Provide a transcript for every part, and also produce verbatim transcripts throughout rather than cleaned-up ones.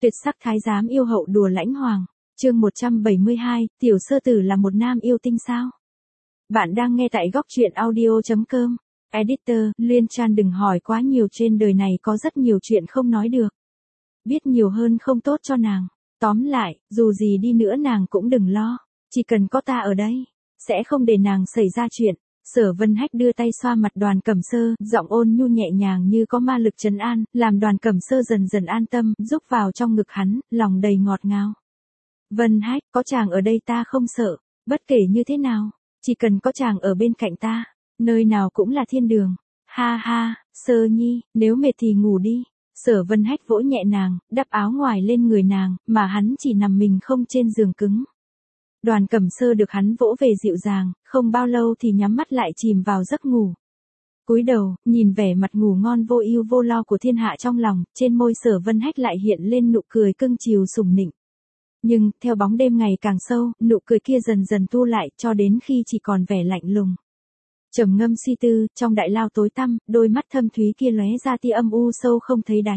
Tuyệt sắc thái giám yêu hậu đùa lãnh hoàng. Chương một trăm bảy mươi hai, tiểu sơ tử là một nam yêu tinh sao? Bạn đang nghe tại góc truyện audio chấm com. Editor, Luyên Chan đừng hỏi quá nhiều, trên đời này có rất nhiều chuyện không nói được. Biết nhiều hơn không tốt cho nàng. Tóm lại, dù gì đi nữa nàng cũng đừng lo. Chỉ cần có ta ở đây, sẽ không để nàng xảy ra chuyện. Sở Vân Hách đưa tay xoa mặt Đoàn Cẩm Sơ, giọng ôn nhu nhẹ nhàng như có ma lực trấn an, làm Đoàn Cẩm Sơ dần dần an tâm, rúc vào trong ngực hắn, lòng đầy ngọt ngào. Vân Hách, có chàng ở đây ta không sợ, bất kể như thế nào, chỉ cần có chàng ở bên cạnh ta, nơi nào cũng là thiên đường. Ha ha, Sơ Nhi, nếu mệt thì ngủ đi. Sở Vân Hách vỗ nhẹ nàng, đắp áo ngoài lên người nàng, mà hắn chỉ nằm mình không trên giường cứng. Đoàn Cẩm Sơ được hắn vỗ về dịu dàng, không bao lâu thì nhắm mắt lại chìm vào giấc ngủ. Cúi đầu, nhìn vẻ mặt ngủ ngon vô ưu vô lo của thiên hạ trong lòng, trên môi Sở Vân Hách lại hiện lên nụ cười cưng chiều sủng nịnh. Nhưng, theo bóng đêm ngày càng sâu, nụ cười kia dần dần thu lại, cho đến khi chỉ còn vẻ lạnh lùng. Trầm ngâm suy tư, trong đại lao tối tăm, đôi mắt thâm thúy kia lóe ra tia âm u sâu không thấy đáy.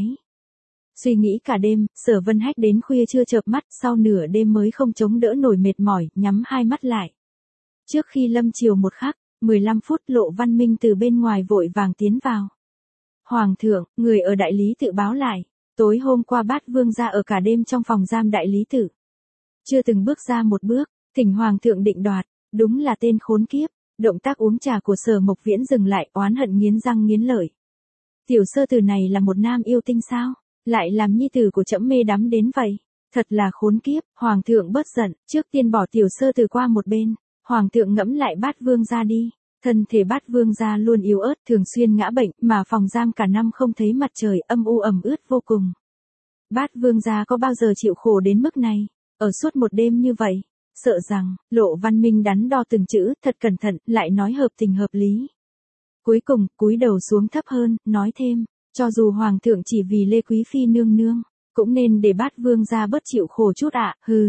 Suy nghĩ cả đêm, Sở Vân Hách đến khuya chưa chợp mắt, sau nửa đêm mới không chống đỡ nổi mệt mỏi, nhắm hai mắt lại. Trước khi lâm chiều một khắc, mười lăm phút, Lộ Văn Minh từ bên ngoài vội vàng tiến vào. Hoàng thượng, người ở đại lý tự báo lại, tối hôm qua Bát Vương gia ở cả đêm trong phòng giam đại lý tự. Chưa từng bước ra một bước, thỉnh Hoàng thượng định đoạt, đúng là tên khốn kiếp. Động tác uống trà của Sở Mộc Viễn dừng lại, oán hận nghiến răng nghiến lợi. Tiểu sơ tử này là một nam yêu tinh sao? Lại làm nhi tử của trẫm mê đắm đến vậy, thật là khốn kiếp. Hoàng thượng bớt giận, trước tiên bỏ tiểu sơ tử qua một bên, hoàng thượng ngẫm lại Bát Vương gia đi. Thân thể Bát Vương gia luôn yếu ớt, thường xuyên ngã bệnh, mà phòng giam cả năm không thấy mặt trời, âm u ẩm ướt vô cùng. Bát Vương gia có bao giờ chịu khổ đến mức này, ở suốt một đêm như vậy? Sợ rằng, Lộ Văn Minh đắn đo từng chữ, thật cẩn thận, lại nói hợp tình hợp lý. Cuối cùng, cúi đầu xuống thấp hơn, nói thêm. Cho dù hoàng thượng chỉ vì Lê Quý Phi nương nương, cũng nên để Bát Vương gia bớt chịu khổ chút ạ, à, hừ.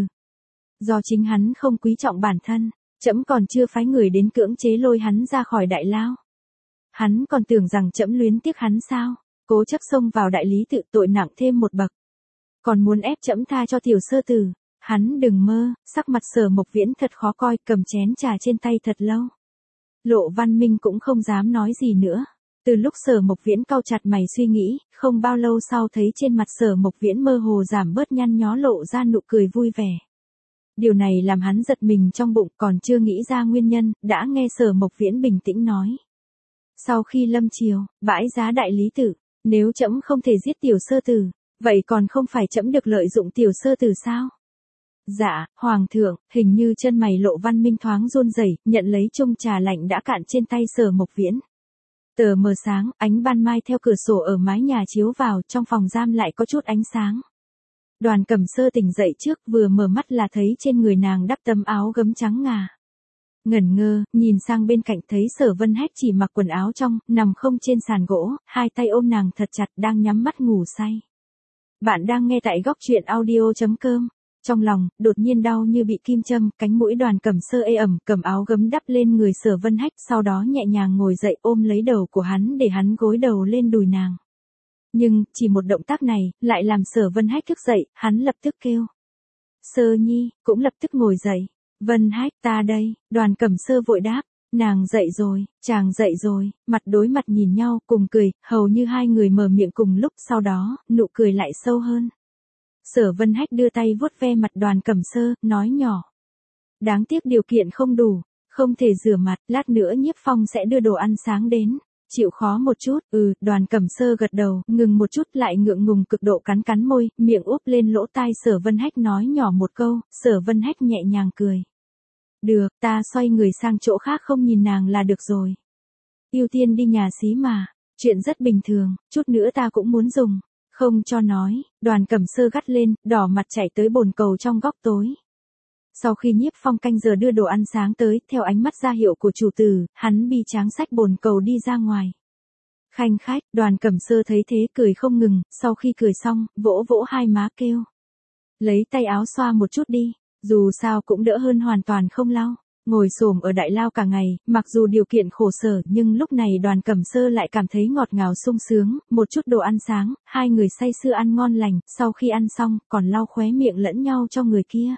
Do chính hắn không quý trọng bản thân, trẫm còn chưa phái người đến cưỡng chế lôi hắn ra khỏi đại lao. Hắn còn tưởng rằng trẫm luyến tiếc hắn sao, cố chấp xông vào đại lý tự, tội nặng thêm một bậc. Còn muốn ép trẫm tha cho tiểu sơ tử, hắn đừng mơ. Sắc mặt Sở Mộc Viễn thật khó coi, cầm chén trà trên tay thật lâu. Lộ Văn Minh cũng không dám nói gì nữa. Từ lúc Sở Mộc Viễn cau chặt mày suy nghĩ, không bao lâu sau thấy trên mặt Sở Mộc Viễn mơ hồ giảm bớt nhăn nhó, lộ ra nụ cười vui vẻ. Điều này làm hắn giật mình trong bụng, còn chưa nghĩ ra nguyên nhân, đã nghe Sở Mộc Viễn bình tĩnh nói. Sau khi lâm chiều, bãi giá đại lý tự, nếu trẫm không thể giết tiểu sơ tử, vậy còn không phải trẫm được lợi dụng tiểu sơ tử sao? Dạ, hoàng thượng. Hình như chân mày Lộ Văn Minh thoáng run rẩy, nhận lấy chung trà lạnh đã cạn trên tay Sở Mộc Viễn. Tờ mờ sáng, ánh ban mai theo cửa sổ ở mái nhà chiếu vào, trong phòng giam lại có chút ánh sáng. Đoàn Cẩm Sơ tỉnh dậy trước, vừa mở mắt là thấy trên người nàng đắp tấm áo gấm trắng ngà. Ngẩn ngơ, nhìn sang bên cạnh thấy Sở Vân Hách chỉ mặc quần áo trong, nằm không trên sàn gỗ, hai tay ôm nàng thật chặt, đang nhắm mắt ngủ say. Bạn đang nghe tại góc truyện audio chấm com. Trong lòng, đột nhiên đau như bị kim châm, cánh mũi Đoàn Cẩm Sơ ê ẩm, cầm áo gấm đắp lên người Sở Vân Hách, sau đó nhẹ nhàng ngồi dậy ôm lấy đầu của hắn để hắn gối đầu lên đùi nàng. Nhưng, chỉ một động tác này, lại làm Sở Vân Hách thức dậy, hắn lập tức kêu. Sơ Nhi, cũng lập tức ngồi dậy. Vân Hách, ta đây. Đoàn Cẩm Sơ vội đáp. Nàng dậy rồi, chàng dậy rồi, mặt đối mặt nhìn nhau, cùng cười, hầu như hai người mở miệng cùng lúc, sau đó, nụ cười lại sâu hơn. Sở Vân Hách đưa tay vuốt ve mặt Đoàn Cẩm Sơ, nói nhỏ. Đáng tiếc điều kiện không đủ, không thể rửa mặt, lát nữa Nhiếp Phong sẽ đưa đồ ăn sáng đến. Chịu khó một chút. Ừ, Đoàn Cẩm Sơ gật đầu, ngừng một chút lại ngượng ngùng cực độ cắn cắn môi, miệng úp lên lỗ tai Sở Vân Hách nói nhỏ một câu, Sở Vân Hách nhẹ nhàng cười. Được, ta xoay người sang chỗ khác không nhìn nàng là được rồi. Ưu tiên đi nhà xí mà, chuyện rất bình thường, chút nữa ta cũng muốn dùng. Không cho nói. Đoàn Cẩm Sơ gắt lên, đỏ mặt chạy tới bồn cầu trong góc tối. Sau khi Nhiếp Phong canh giờ đưa đồ ăn sáng tới, theo ánh mắt ra hiệu của chủ tử, hắn bi tráng xách bồn cầu đi ra ngoài. Khanh khách, Đoàn Cẩm Sơ thấy thế cười không ngừng, sau khi cười xong, vỗ vỗ hai má kêu. Lấy tay áo xoa một chút đi, dù sao cũng đỡ hơn hoàn toàn không lau. Ngồi xổm ở đại lao cả ngày, mặc dù điều kiện khổ sở nhưng lúc này Đoàn Cẩm Sơ lại cảm thấy ngọt ngào sung sướng, một chút đồ ăn sáng, hai người say sưa ăn ngon lành, sau khi ăn xong, còn lau khóe miệng lẫn nhau cho người kia.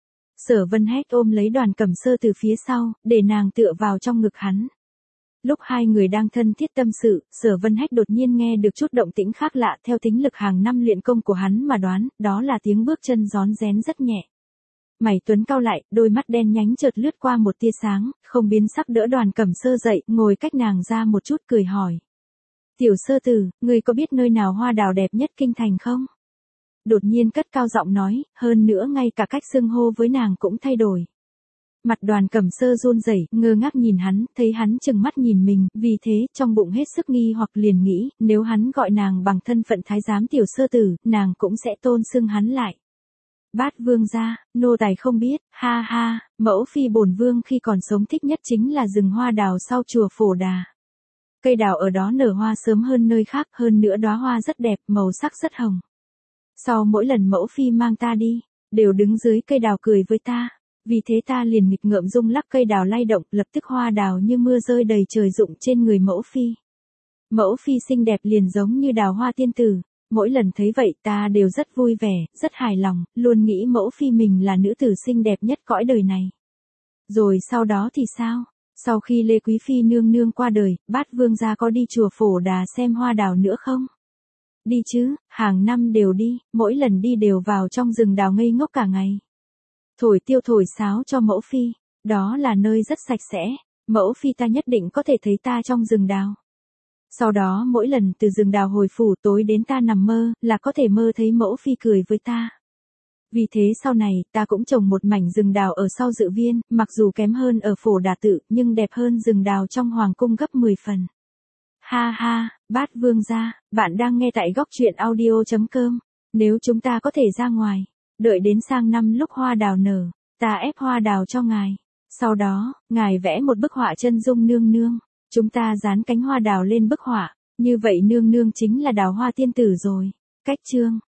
Sở Vân Hách ôm lấy Đoàn Cẩm Sơ từ phía sau, để nàng tựa vào trong ngực hắn. Lúc hai người đang thân thiết tâm sự, Sở Vân Hách đột nhiên nghe được chút động tĩnh khác lạ theo tính lực hàng năm luyện công của hắn mà đoán, đó là tiếng bước chân rón rén rất nhẹ. Mày Tuấn cau lại, đôi mắt đen nhánh chợt lướt qua một tia sáng, không biến sắc đỡ Đoàn Cẩm Sơ dậy, ngồi cách nàng ra một chút cười hỏi. Tiểu Sơ Tử, người có biết nơi nào hoa đào đẹp nhất kinh thành không? Đột nhiên cất cao giọng nói, hơn nữa ngay cả cách xưng hô với nàng cũng thay đổi. Mặt Đoàn Cẩm Sơ run rẩy, ngơ ngác nhìn hắn, thấy hắn trừng mắt nhìn mình, vì thế, trong bụng hết sức nghi hoặc liền nghĩ, nếu hắn gọi nàng bằng thân phận thái giám Tiểu Sơ Tử, nàng cũng sẽ tôn xưng hắn lại. Bát vương gia, nô tài không biết, ha ha, mẫu phi bổn vương khi còn sống thích nhất chính là rừng hoa đào sau chùa Phổ Đà. Cây đào ở đó nở hoa sớm hơn nơi khác, hơn nữa đóa hoa rất đẹp, màu sắc rất hồng. Sau mỗi lần mẫu phi mang ta đi, đều đứng dưới cây đào cười với ta. Vì thế ta liền nghịch ngợm rung lắc cây đào lay động, lập tức hoa đào như mưa rơi đầy trời rụng trên người mẫu phi. Mẫu phi xinh đẹp liền giống như đào hoa tiên tử, mỗi lần thấy vậy ta đều rất vui vẻ, rất hài lòng, luôn nghĩ mẫu phi mình là nữ tử xinh đẹp nhất cõi đời này. Rồi sau đó thì sao? Sau khi Lê Quý Phi nương nương qua đời, Bát vương gia có đi chùa Phổ Đà xem hoa đào nữa không? Đi chứ, hàng năm đều đi, mỗi lần đi đều vào trong rừng đào ngây ngốc cả ngày. Thổi tiêu thổi sáo cho mẫu phi, đó là nơi rất sạch sẽ, mẫu phi ta nhất định có thể thấy ta trong rừng đào. Sau đó mỗi lần từ rừng đào hồi phủ tối đến ta nằm mơ, là có thể mơ thấy mẫu phi cười với ta. Vì thế sau này, ta cũng trồng một mảnh rừng đào ở sau dự viên, mặc dù kém hơn ở Phổ Đà tự, nhưng đẹp hơn rừng đào trong hoàng cung gấp mười phần. Ha ha, Bát vương gia, bạn đang nghe tại góc truyện audio chấm com, nếu chúng ta có thể ra ngoài. Đợi đến sang năm lúc hoa đào nở, ta ép hoa đào cho ngài. Sau đó, ngài vẽ một bức họa chân dung nương nương. Chúng ta dán cánh hoa đào lên bức họa. Như vậy nương nương chính là đào hoa tiên tử rồi. Cách chương.